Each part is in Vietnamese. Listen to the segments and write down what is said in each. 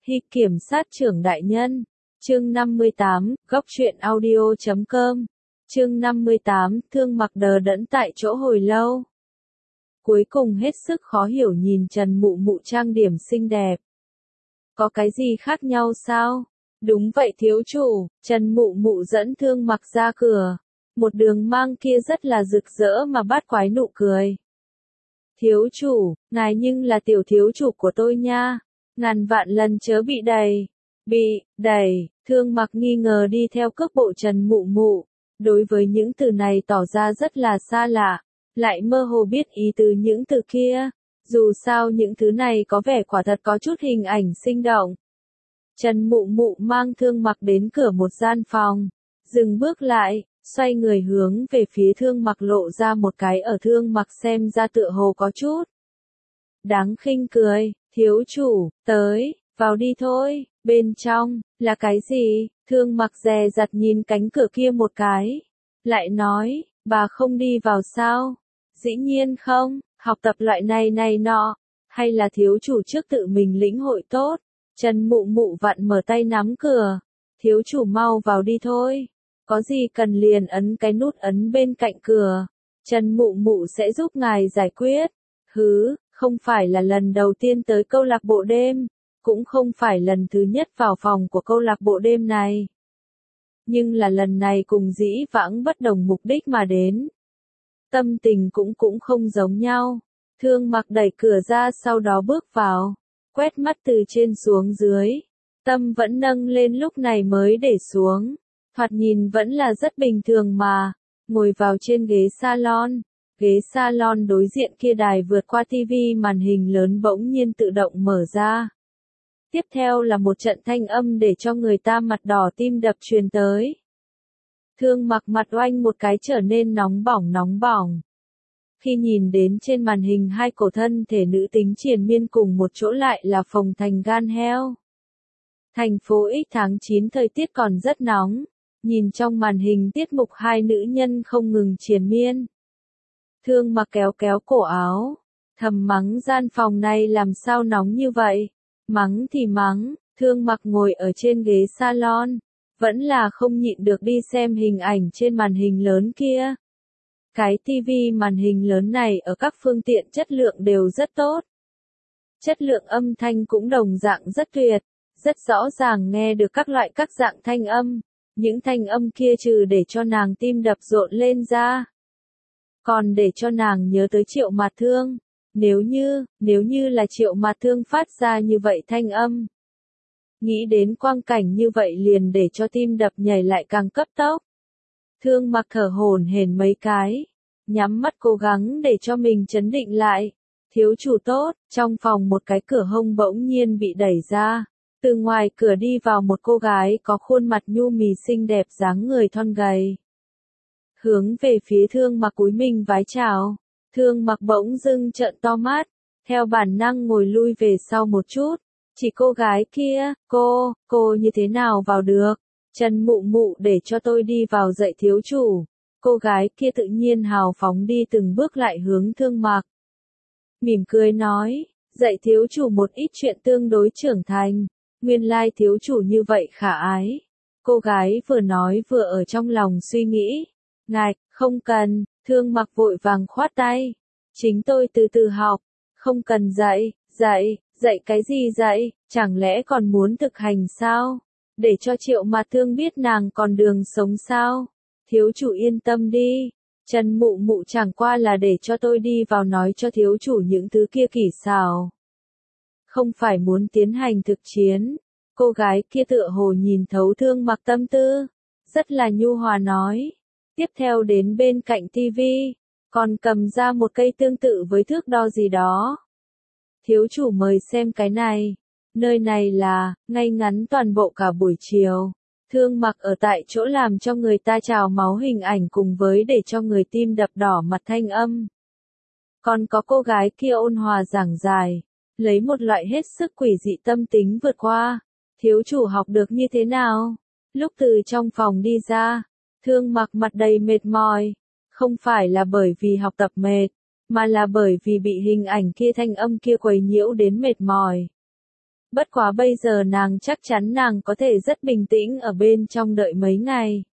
Hy kiểm sát trưởng đại nhân. Chương 58, góc truyện audio.com. Chương 58, Thương Mặc đờ đẫn tại chỗ hồi lâu. Cuối cùng hết sức khó hiểu nhìn Trần Mụ Mụ trang điểm xinh đẹp. Có cái gì khác nhau sao? Đúng vậy thiếu chủ, Trần Mụ Mụ dẫn Thương Mặc ra cửa. Một đường mang kia rất là rực rỡ mà bát quái nụ cười. Thiếu chủ, ngài nhưng là tiểu thiếu chủ của tôi nha. Ngàn vạn lần chớ bị đẩy, Thương Mặc nghi ngờ đi theo cước bộ Trần Mụ Mụ. Đối với những từ này tỏ ra rất là xa lạ, lại mơ hồ biết ý từ những từ kia. Dù sao những thứ này có vẻ quả thật có chút hình ảnh sinh động. Trần Mụ Mụ mang Thương Mặc đến cửa một gian phòng, dừng bước lại, xoay người hướng về phía Thương Mặc lộ ra một cái ở Thương Mặc xem ra tựa hồ có chút đáng khinh cười. Thiếu chủ, tới, vào đi thôi, bên trong, là cái gì? Thương Mặc dè dặt nhìn cánh cửa kia một cái, lại nói, bà không đi vào sao? Dĩ nhiên không, học tập loại này nọ, hay là thiếu chủ trước tự mình lĩnh hội tốt? Trần Mụ Mụ vặn mở tay nắm cửa, thiếu chủ mau vào đi thôi, có gì cần liền ấn cái nút ấn bên cạnh cửa, Trần Mụ Mụ sẽ giúp ngài giải quyết. Hứ, không phải là lần đầu tiên tới câu lạc bộ đêm, cũng không phải lần thứ nhất vào phòng của câu lạc bộ đêm này. Nhưng là lần này cùng dĩ vãng bất đồng mục đích mà đến. Tâm tình cũng không giống nhau. Thương Mặc đẩy cửa ra sau đó bước vào, quét mắt từ trên xuống dưới. Tâm vẫn nâng lên lúc này mới để xuống. Thoạt nhìn vẫn là rất bình thường mà. Ngồi vào trên ghế salon. Ghế salon đối diện kia đài vượt qua tivi màn hình lớn bỗng nhiên tự động mở ra. Tiếp theo là một trận thanh âm để cho người ta mặt đỏ tim đập truyền tới. Thương Mặc mặt oanh một cái trở nên nóng bỏng. Khi nhìn đến trên màn hình hai cổ thân thể nữ tính triền miên cùng một chỗ lại là phồng thành gan heo. Thành phố X tháng 9 thời tiết còn rất nóng. Nhìn trong màn hình tiết mục hai nữ nhân không ngừng triền miên. Thương Mặc kéo cổ áo, thầm mắng gian phòng này làm sao nóng như vậy. Mắng thì mắng, Thương Mặc ngồi ở trên ghế salon, vẫn là không nhịn được đi xem hình ảnh trên màn hình lớn kia. Cái tivi màn hình lớn này ở các phương tiện chất lượng đều rất tốt. Chất lượng âm thanh cũng đồng dạng rất tuyệt, rất rõ ràng nghe được các dạng thanh âm. Những thanh âm kia trừ để cho nàng tim đập rộn lên ra, còn để cho nàng nhớ tới Triệu Mạt Thương. Nếu như là Triệu Mạt Thương phát ra như vậy thanh âm. Nghĩ đến quang cảnh như vậy liền để cho tim đập nhảy lại càng cấp tốc. Thương Mặc thở hổn hển mấy cái, nhắm mắt cố gắng để cho mình trấn định lại. Thiếu chủ tốt, trong phòng một cái cửa hông bỗng nhiên bị đẩy ra. Từ ngoài cửa đi vào một cô gái có khuôn mặt nhu mì xinh đẹp dáng người thon gầy. Hướng về phía Thương Mặc cúi mình vái chào. Thương Mặc bỗng dưng trợn to mắt, theo bản năng ngồi lui về sau một chút. Chỉ cô gái kia, cô như thế nào vào được? Trần Mụ Mụ để cho tôi đi vào dạy thiếu chủ. Cô gái kia tự nhiên hào phóng đi từng bước lại hướng Thương Mặc. Mỉm cười nói, dạy thiếu chủ một ít chuyện tương đối trưởng thành. Nguyên lai thiếu chủ như vậy khả ái. Cô gái vừa nói vừa ở trong lòng suy nghĩ. Ngài, không cần, Thương Mặc vội vàng khoát tay. Chính tôi từ từ học, không cần dạy cái gì dạy, chẳng lẽ còn muốn thực hành sao? Để cho Triệu Mạt Thương biết nàng còn đường sống sao? Thiếu chủ yên tâm đi, Trần Mụ Mụ chẳng qua là để cho tôi đi vào nói cho thiếu chủ những thứ kia kỹ xảo. Không phải muốn tiến hành thực chiến. Cô gái kia tựa hồ nhìn thấu Thương Mặc tâm tư, rất là nhu hòa nói. Tiếp theo đến bên cạnh tivi, còn cầm ra một cây tương tự với thước đo gì đó. Thiếu chủ mời xem cái này. Nơi này là, ngay ngắn toàn bộ cả buổi chiều. Thương Mặc ở tại chỗ làm cho người ta trào máu hình ảnh cùng với để cho người tim đập đỏ mặt thanh âm. Còn có cô gái kia ôn hòa giảng giải, lấy một loại hết sức quỷ dị tâm tính vượt qua. Thiếu chủ học được như thế nào? Lúc từ trong phòng đi ra, Thương Mặc mặt đầy mệt mỏi. Không phải là bởi vì học tập mệt, mà là bởi vì bị hình ảnh kia thanh âm kia quấy nhiễu đến mệt mỏi. Bất quá bây giờ nàng chắc chắn nàng có thể rất bình tĩnh ở bên trong đợi mấy ngày.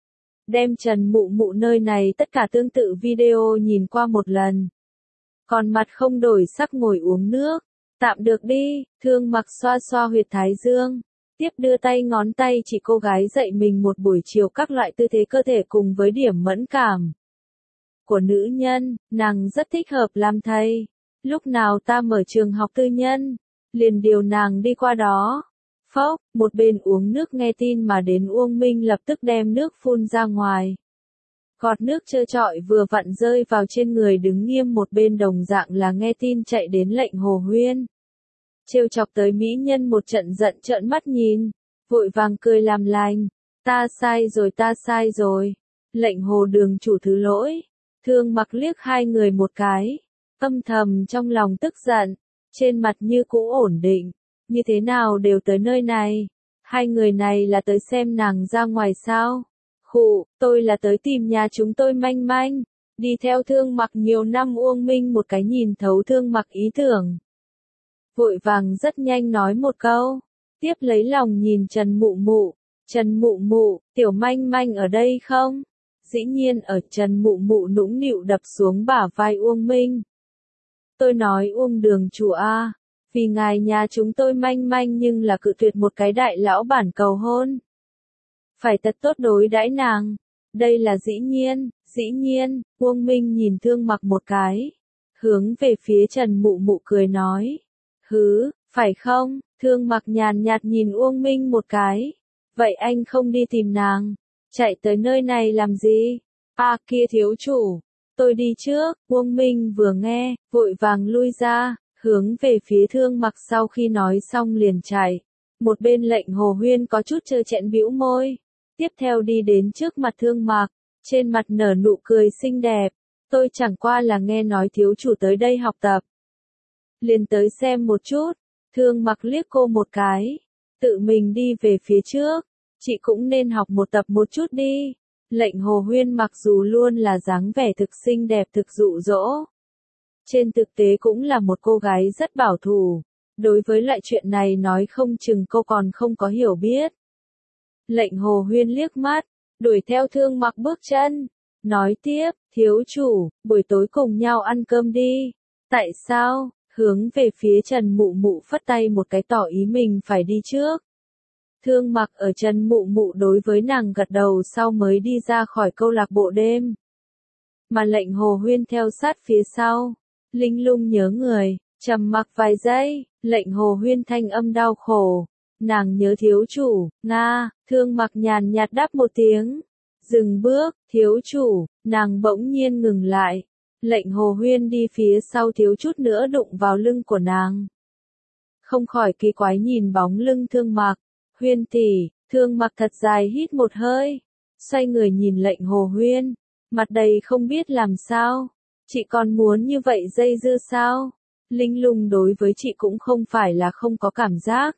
Đem Trần Mụ Mụ nơi này tất cả tương tự video nhìn qua một lần. Còn mặt không đổi sắc ngồi uống nước. Tạm được đi, Thương Mặc xoa xoa huyệt thái dương. Tiếp đưa tay ngón tay chỉ cô gái dạy mình một buổi chiều các loại tư thế cơ thể cùng với điểm mẫn cảm của nữ nhân, nàng rất thích hợp làm thầy. Lúc nào ta mở trường học tư nhân, liền điều nàng đi qua đó. Phốc, một bên uống nước nghe tin mà đến Uông Minh lập tức đem nước phun ra ngoài. Gọt nước trơ trọi vừa vặn rơi vào trên người đứng nghiêm một bên đồng dạng là nghe tin chạy đến Lệnh Hồ Huyên. Trêu chọc tới mỹ nhân một trận giận trợn mắt nhìn, vội vàng cười làm lành. Ta sai rồi. Lệnh Hồ đường chủ thứ lỗi. Thương Mặc liếc hai người một cái, âm thầm trong lòng tức giận, trên mặt như cũ ổn định, như thế nào đều tới nơi này, hai người này là tới xem nàng ra ngoài sao? Khụ, tôi là tới tìm nhà chúng tôi manh manh, đi theo Thương Mặc nhiều năm. Uông Minh một cái nhìn thấu Thương Mặc ý tưởng, vội vàng rất nhanh nói một câu, tiếp lấy lòng nhìn Trần Mụ Mụ, Trần Mụ Mụ, tiểu manh manh ở đây không? Dĩ nhiên ở. Trần Mụ Mụ nũng nịu đập xuống bả vai Uông Minh. Tôi nói Uông đường chủ a, vì ngài nhà chúng tôi manh manh nhưng là cự tuyệt một cái đại lão bản cầu hôn. Phải thật tốt đối đãi nàng. Đây là dĩ nhiên, Uông Minh nhìn Thương Mặc một cái. Hướng về phía Trần Mụ Mụ cười nói. Hứ, phải không? Thương Mặc nhàn nhạt nhìn Uông Minh một cái. Vậy anh không đi tìm nàng? Chạy tới nơi này làm gì? À kia thiếu chủ, tôi đi trước. Uông Minh vừa nghe, vội vàng lui ra, hướng về phía Thương Mặc sau khi nói xong liền chạy. Một bên Lệnh Hồ Huyên có chút trơ trẽn bĩu môi. Tiếp theo đi đến trước mặt Thương Mặc, trên mặt nở nụ cười xinh đẹp. Tôi chẳng qua là nghe nói thiếu chủ tới đây học tập. Liền tới xem một chút. Thương Mặc liếc cô một cái, tự mình đi về phía trước. Chị cũng nên học một tập một chút đi. Lệnh Hồ Huyên mặc dù luôn là dáng vẻ thực xinh đẹp thực dụ dỗ, trên thực tế cũng là một cô gái rất bảo thủ. Đối với loại chuyện này nói không chừng cô còn không có hiểu biết. Lệnh Hồ Huyên liếc mắt, đuổi theo Thương Mặc bước chân, nói tiếp, thiếu chủ, buổi tối cùng nhau ăn cơm đi. Tại sao? Hướng về phía Trần Mụ Mụ phất tay một cái tỏ ý mình phải đi trước. Thương Mặc ở Trần Mụ Mụ đối với nàng gật đầu sau mới đi ra khỏi câu lạc bộ đêm. Mà Lệnh Hồ Huyên theo sát phía sau. Linh lung nhớ người, trầm mặc vài giây, Lệnh Hồ Huyên thanh âm đau khổ. Nàng nhớ thiếu chủ, Nga. Thương Mặc nhàn nhạt đáp một tiếng. Dừng bước, thiếu chủ. Nàng bỗng nhiên ngừng lại. Lệnh Hồ Huyên đi phía sau thiếu chút nữa đụng vào lưng của nàng. Không khỏi kỳ quái nhìn bóng lưng Thương Mặc. Huyên tỷ. Thương Mặc thật dài hít một hơi, xoay người nhìn Lệnh Hồ Huyên, mặt đầy không biết làm sao. Chị còn muốn như vậy dây dưa sao? Linh lung đối với chị cũng không phải là không có cảm giác.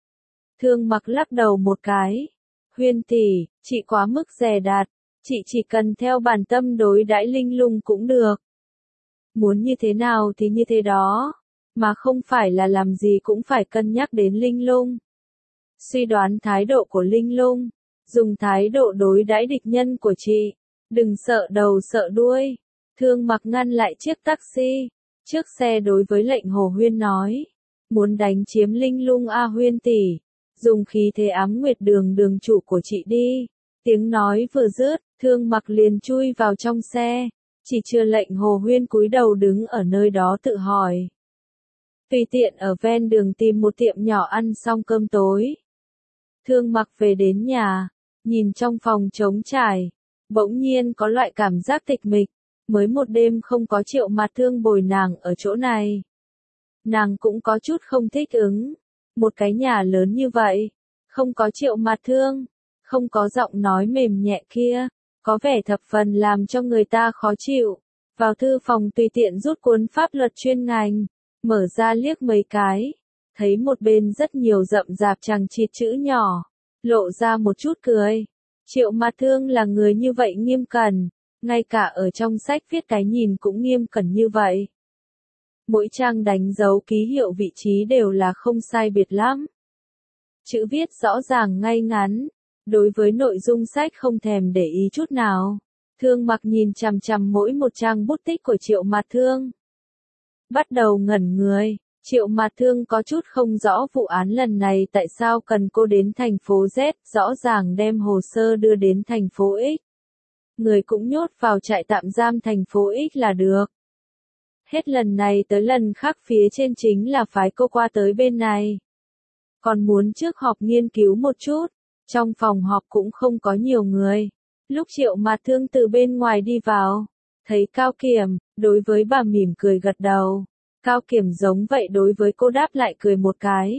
Thương Mặc lắc đầu một cái. Huyên tỷ, chị quá mức dè dặt, chị chỉ cần theo bản tâm đối đãi Linh lung cũng được. Muốn như thế nào thì như thế đó, mà không phải là làm gì cũng phải cân nhắc đến Linh lung. Suy đoán thái độ của Linh lung, dùng thái độ đối đãi địch nhân của chị, đừng sợ đầu sợ đuôi. Thương Mặc ngăn lại chiếc taxi, trước xe đối với Lệnh Hồ Huyên nói, muốn đánh chiếm Linh lung a Huyên tỷ, dùng khí thế ám nguyệt đường đường chủ của chị đi. Tiếng nói vừa dứt, Thương Mặc liền chui vào trong xe, chỉ chưa Lệnh Hồ Huyên cúi đầu đứng ở nơi đó tự hỏi. Tùy tiện ở ven đường tìm một tiệm nhỏ ăn xong cơm tối. Thương Mặc về đến nhà, nhìn trong phòng trống trải, bỗng nhiên có loại cảm giác tịch mịch, mới một đêm không có Triệu Mạt Thương bồi nàng ở chỗ này. Nàng cũng có chút không thích ứng, một cái nhà lớn như vậy, không có Triệu Mạt Thương, không có giọng nói mềm nhẹ kia, có vẻ thập phần làm cho người ta khó chịu. Vào thư phòng tùy tiện rút cuốn pháp luật chuyên ngành, mở ra liếc mấy cái. Thấy một bên rất nhiều rậm rạp chằng chịt chữ nhỏ, lộ ra một chút cười. Triệu Mạt Thương là người như vậy nghiêm cẩn, ngay cả ở trong sách viết cái nhìn cũng nghiêm cẩn như vậy. Mỗi trang đánh dấu ký hiệu vị trí đều là không sai biệt lắm. Chữ viết rõ ràng ngay ngắn. Đối với nội dung sách không thèm để ý chút nào. Thương Mặc nhìn chằm chằm mỗi một trang bút tích của Triệu Mạt Thương. Bắt đầu ngẩn người, Triệu Mạt Thương có chút không rõ vụ án lần này tại sao cần cô đến thành phố Z, rõ ràng đem hồ sơ đưa đến thành phố X. Người cũng nhốt vào trại tạm giam thành phố X là được. Hết lần này tới lần khác phía trên chính là phái cô qua tới bên này. Còn muốn trước họp nghiên cứu một chút, trong phòng họp cũng không có nhiều người. Lúc Triệu Mạt Thương từ bên ngoài đi vào, thấy Cao Kiểm, đối với bà mỉm cười gật đầu. Cao Kiểm giống vậy đối với cô đáp lại cười một cái.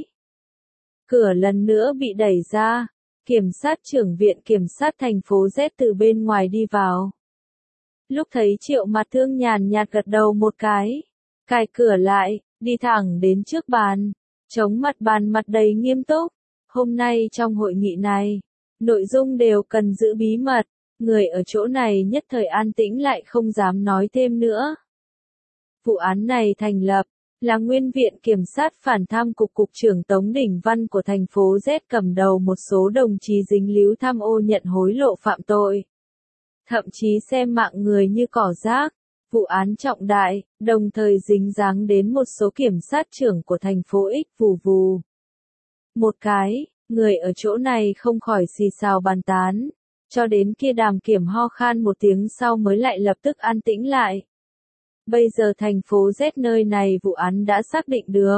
Cửa lần nữa bị đẩy ra, Kiểm sát trưởng viện kiểm sát thành phố Z từ bên ngoài đi vào. Lúc thấy Triệu Mạt Thương nhàn nhạt gật đầu một cái, cài cửa lại, đi thẳng đến trước bàn, chống mặt bàn mặt đầy nghiêm túc. Hôm nay trong hội nghị này, nội dung đều cần giữ bí mật, người ở chỗ này nhất thời an tĩnh lại không dám nói thêm nữa. Vụ án này thành lập, là Nguyên viện Kiểm sát phản tham cục trưởng Tống Đỉnh Văn của thành phố Z cầm đầu một số đồng chí dính líu tham ô nhận hối lộ phạm tội. Thậm chí xem mạng người như cỏ rác, vụ án trọng đại, đồng thời dính dáng đến một số kiểm sát trưởng của thành phố X vù vù. Một cái, người ở chỗ này không khỏi xì xào bàn tán, cho đến kia Đàm Kiểm ho khan một tiếng sau mới lại lập tức an tĩnh lại. Bây giờ thành phố Z nơi này vụ án đã xác định được.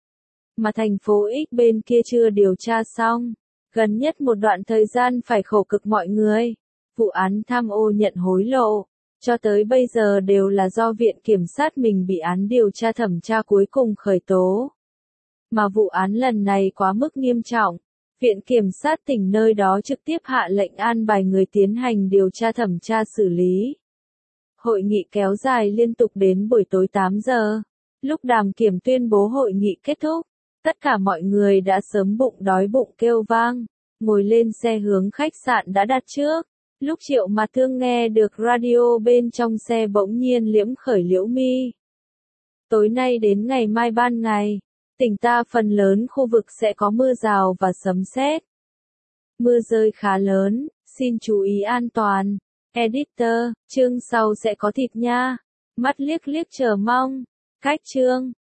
Mà thành phố X bên kia chưa điều tra xong. Gần nhất một đoạn thời gian phải khổ cực mọi người. Vụ án tham ô nhận hối lộ. Cho tới bây giờ đều là do viện kiểm sát mình bị án điều tra thẩm tra cuối cùng khởi tố. Mà vụ án lần này quá mức nghiêm trọng. Viện kiểm sát tỉnh nơi đó trực tiếp hạ lệnh an bài người tiến hành điều tra thẩm tra xử lý. Hội nghị kéo dài liên tục đến buổi tối 8 giờ. Lúc Đàm Kiểm tuyên bố hội nghị kết thúc, tất cả mọi người đã sớm bụng đói bụng kêu vang, ngồi lên xe hướng khách sạn đã đặt trước. Lúc Triệu Mạt Thương nghe được radio bên trong xe bỗng nhiên liễm khởi liễu mi. Tối nay đến ngày mai ban ngày, tỉnh ta phần lớn khu vực sẽ có mưa rào và sấm sét. Mưa rơi khá lớn, xin chú ý an toàn. Editor, chương sau sẽ có thịt nha. Mắt liếc liếc chờ mong. Cách chương.